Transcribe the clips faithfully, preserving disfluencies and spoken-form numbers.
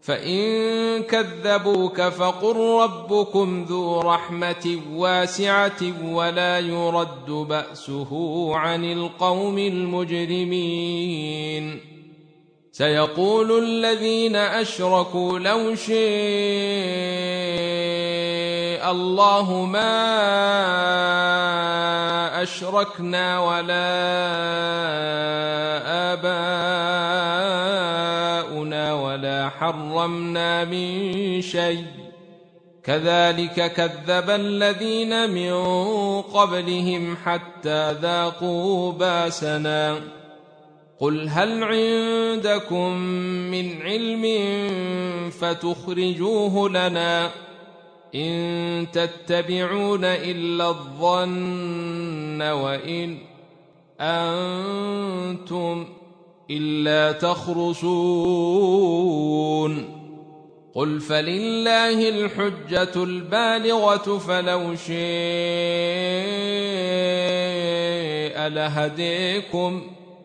فإن كذبوك فقل ربكم ذو رحمة واسعة ولا يرد بأسه عن القوم المجرمين. سيقول الذين أشركوا لو شاء الله ما أشركنا ولا آباؤنا ولا حرمنا من شيء كذلك كذب الذين من قبلهم حتى ذاقوا باسنا. قل هل عندكم من علم فتخرجوه لنا إن تتبعون إلا الظن وإن أنتم إلا تخرصون. قل فلله الحجة البالغة فلو شاء لهديكم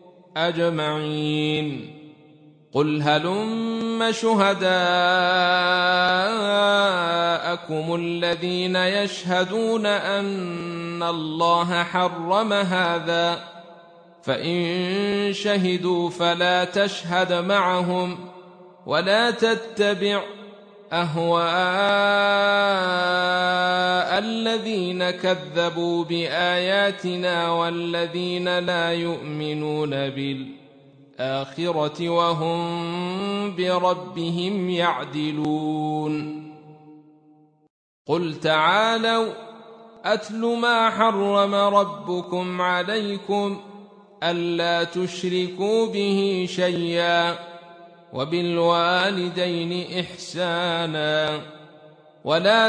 أجمعين. قل هلم شهداءكم الذين يشهدون أن الله حرم هذا فإن شهدوا فلا تشهد معهم ولا تتبع أهواء الذين كذبوا بآياتنا والذين لا يؤمنون بالآخرة وهم بربهم يعدلون. قل تعالوا أتل ما حرم ربكم عليكم ألا تشركوا به شيئا وبالوالدين إحسانا ولا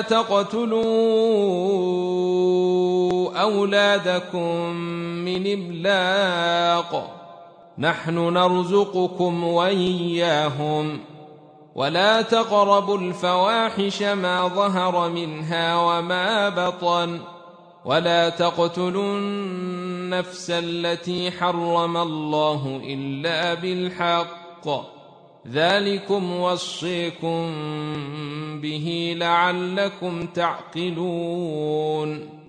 تقتلوا أولادكم من إملاق نحن نرزقكم وإياهم ولا تقربوا الفواحش ما ظهر منها وما بطن ولا تقتلوا النفس التي حرم الله إلا بالحق ذلكم وصيكم به لعلكم تعقلون.